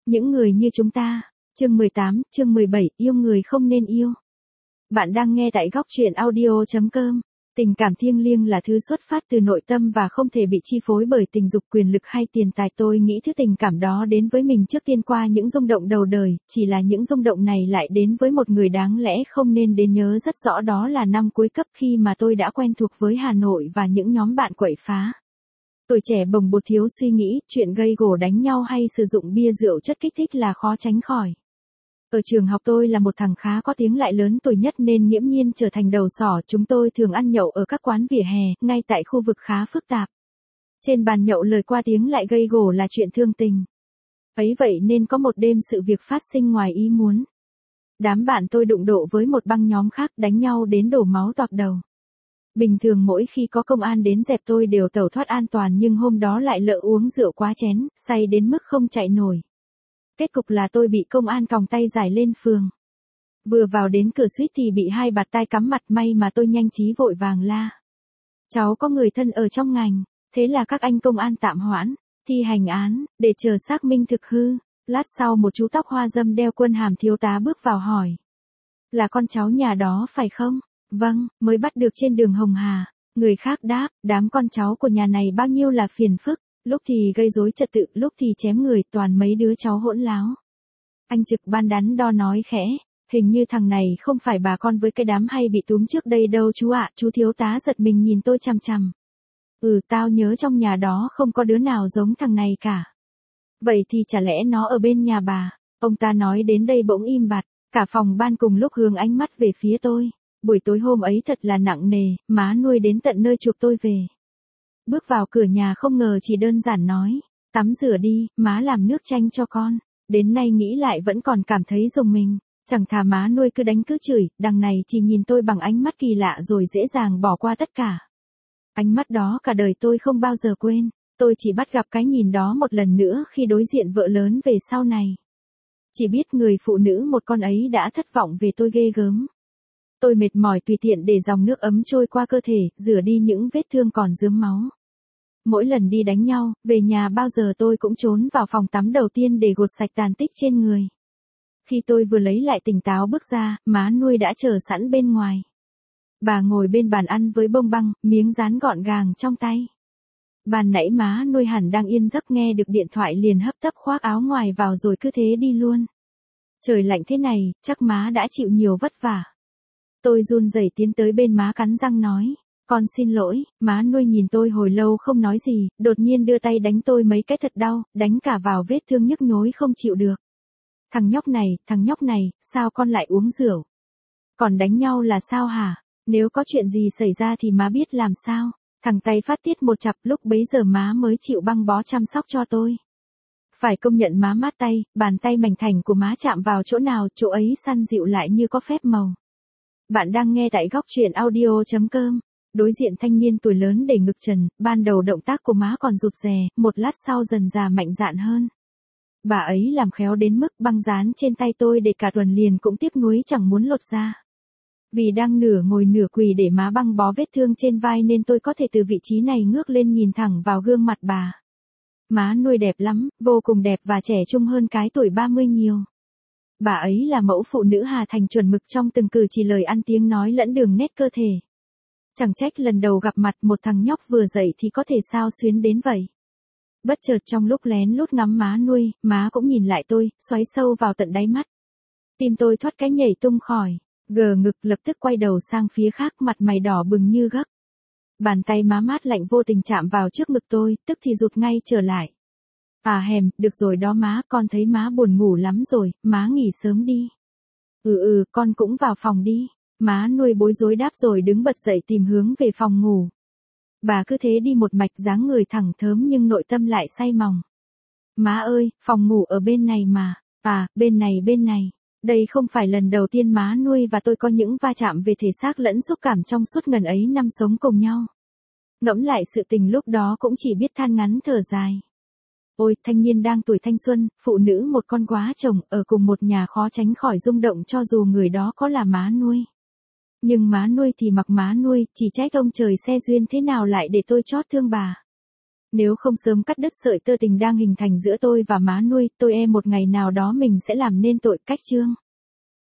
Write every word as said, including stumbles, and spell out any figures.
Những người như chúng ta. Chương mười tám, chương mười bảy, yêu người không nên yêu. Bạn đang nghe tại góc truyện audio chấm com. Tình cảm thiêng liêng là thứ xuất phát từ nội tâm và không thể bị chi phối bởi tình dục, quyền lực hay tiền tài. Tôi nghĩ thứ tình cảm đó đến với mình trước tiên qua những rung động đầu đời, chỉ là những rung động này lại đến với một người đáng lẽ không nên đến. Nhớ rất rõ đó là năm cuối cấp khi mà tôi đã quen thuộc với Hà Nội và những nhóm bạn quậy phá. Tuổi trẻ bồng bột thiếu suy nghĩ, chuyện gây gổ đánh nhau hay sử dụng bia rượu chất kích thích là khó tránh khỏi. Ở trường học tôi là một thằng khá có tiếng lại lớn tuổi nhất nên nghiễm nhiên trở thành đầu sỏ. Chúng tôi thường ăn nhậu ở các quán vỉa hè, ngay tại khu vực khá phức tạp. Trên bàn nhậu lời qua tiếng lại gây gổ là chuyện thương tình. Ấy vậy nên có một đêm sự việc phát sinh ngoài ý muốn. Đám bạn tôi đụng độ với một băng nhóm khác, đánh nhau đến đổ máu toạc đầu. Bình thường mỗi khi có công an đến dẹp tôi đều tẩu thoát an toàn, nhưng hôm đó lại lỡ uống rượu quá chén, say đến mức không chạy nổi. Kết cục là tôi bị công an còng tay giải lên phường. Vừa vào đến cửa suýt thì bị hai bạt tai cắm mặt, may mà tôi nhanh trí vội vàng la. Cháu có người thân ở trong ngành, thế là các anh công an tạm hoãn thi hành án, để chờ xác minh thực hư. Lát sau một chú tóc hoa râm đeo quân hàm thiếu tá bước vào hỏi. Là con cháu nhà đó phải không? Vâng, mới bắt được trên đường Hồng Hà. Người khác đáp, đám con cháu của nhà này bao nhiêu là phiền phức, lúc thì gây rối trật tự, lúc thì chém người, toàn mấy đứa cháu hỗn láo. Anh trực ban đắn đo nói khẽ, hình như thằng này không phải bà con với cái đám hay bị túm trước đây đâu chú ạ. Chú thiếu tá giật mình nhìn tôi chằm chằm. Ừ, tao nhớ trong nhà đó không có đứa nào giống thằng này cả. Vậy thì chả lẽ nó ở bên nhà bà? Ông ta nói đến đây bỗng im bặt, cả phòng ban cùng lúc hướng ánh mắt về phía tôi. Buổi tối hôm ấy thật là nặng nề, má nuôi đến tận nơi chuộc tôi về. Bước vào cửa nhà không ngờ chỉ đơn giản nói, tắm rửa đi, má làm nước chanh cho con. Đến nay nghĩ lại vẫn còn cảm thấy rùng mình, chẳng thà má nuôi cứ đánh cứ chửi, đằng này chỉ nhìn tôi bằng ánh mắt kỳ lạ rồi dễ dàng bỏ qua tất cả. Ánh mắt đó cả đời tôi không bao giờ quên, tôi chỉ bắt gặp cái nhìn đó một lần nữa khi đối diện vợ lớn về sau này. Chỉ biết người phụ nữ một con ấy đã thất vọng về tôi ghê gớm. Tôi mệt mỏi tùy tiện để dòng nước ấm trôi qua cơ thể, rửa đi những vết thương còn rướm máu. Mỗi lần đi đánh nhau, về nhà bao giờ tôi cũng trốn vào phòng tắm đầu tiên để gột sạch tàn tích trên người. Khi tôi vừa lấy lại tỉnh táo bước ra, má nuôi đã chờ sẵn bên ngoài. Bà ngồi bên bàn ăn với bông băng, miếng rán gọn gàng trong tay. Ban nãy má nuôi hẳn đang yên giấc nghe được điện thoại liền hấp tấp khoác áo ngoài vào rồi cứ thế đi luôn. Trời lạnh thế này, chắc má đã chịu nhiều vất vả. Tôi run rẩy tiến tới bên má cắn răng nói, con xin lỗi. Má nuôi nhìn tôi hồi lâu không nói gì, đột nhiên đưa tay đánh tôi mấy cái thật đau, đánh cả vào vết thương nhức nhối không chịu được. Thằng nhóc này, thằng nhóc này, sao con lại uống rượu? Còn đánh nhau là sao hả? Nếu có chuyện gì xảy ra thì má biết làm sao? Thằng tay phát tiết một chặp, lúc bấy giờ má mới chịu băng bó chăm sóc cho tôi. Phải công nhận má mát tay, bàn tay mảnh khảnh của má chạm vào chỗ nào, chỗ ấy săn dịu lại như có phép màu. Bạn đang nghe tại góc truyện audio chấm com. Đối diện thanh niên tuổi lớn để ngực trần, ban đầu động tác của má còn rụt rè, một lát sau dần dà mạnh dạn hơn. Bà ấy làm khéo đến mức băng dán trên tay tôi để cả tuần liền cũng tiếc nuối chẳng muốn lột ra. Vì đang nửa ngồi nửa quỳ để má băng bó vết thương trên vai nên tôi có thể từ vị trí này ngước lên nhìn thẳng vào gương mặt bà. Má nuôi đẹp lắm, vô cùng đẹp và trẻ trung hơn cái tuổi ba mươi nhiều. Bà ấy là mẫu phụ nữ Hà Thành chuẩn mực trong từng cử chỉ lời ăn tiếng nói lẫn đường nét cơ thể. Chẳng trách lần đầu gặp mặt một thằng nhóc vừa dậy thì có thể sao xuyến đến vậy. Bất chợt trong lúc lén lút ngắm má nuôi, má cũng nhìn lại tôi, xoáy sâu vào tận đáy mắt. Tim tôi thoát cái nhảy tung khỏi, gờ ngực lập tức quay đầu sang phía khác, mặt mày đỏ bừng như gấc. Bàn tay má mát lạnh vô tình chạm vào trước ngực tôi, tức thì rụt ngay trở lại. À hèm, được rồi đó má, con thấy má buồn ngủ lắm rồi, má nghỉ sớm đi. Ừ ừ, con cũng vào phòng đi. Má nuôi bối rối đáp rồi đứng bật dậy tìm hướng về phòng ngủ. Bà cứ thế đi một mạch, dáng người thẳng thớm nhưng nội tâm lại say mòng. Má ơi, phòng ngủ ở bên này mà. À, bên này bên này. Đây không phải lần đầu tiên má nuôi và tôi có những va chạm về thể xác lẫn xúc cảm trong suốt ngần ấy năm sống cùng nhau. Ngẫm lại sự tình lúc đó cũng chỉ biết than ngắn thở dài. Ôi, thanh niên đang tuổi thanh xuân, phụ nữ một con quá chồng, ở cùng một nhà khó tránh khỏi rung động cho dù người đó có là má nuôi. Nhưng má nuôi thì mặc má nuôi, chỉ trách ông trời xe duyên thế nào lại để tôi chót thương bà. Nếu không sớm cắt đứt sợi tơ tình đang hình thành giữa tôi và má nuôi, tôi e một ngày nào đó mình sẽ làm nên tội. Cách chương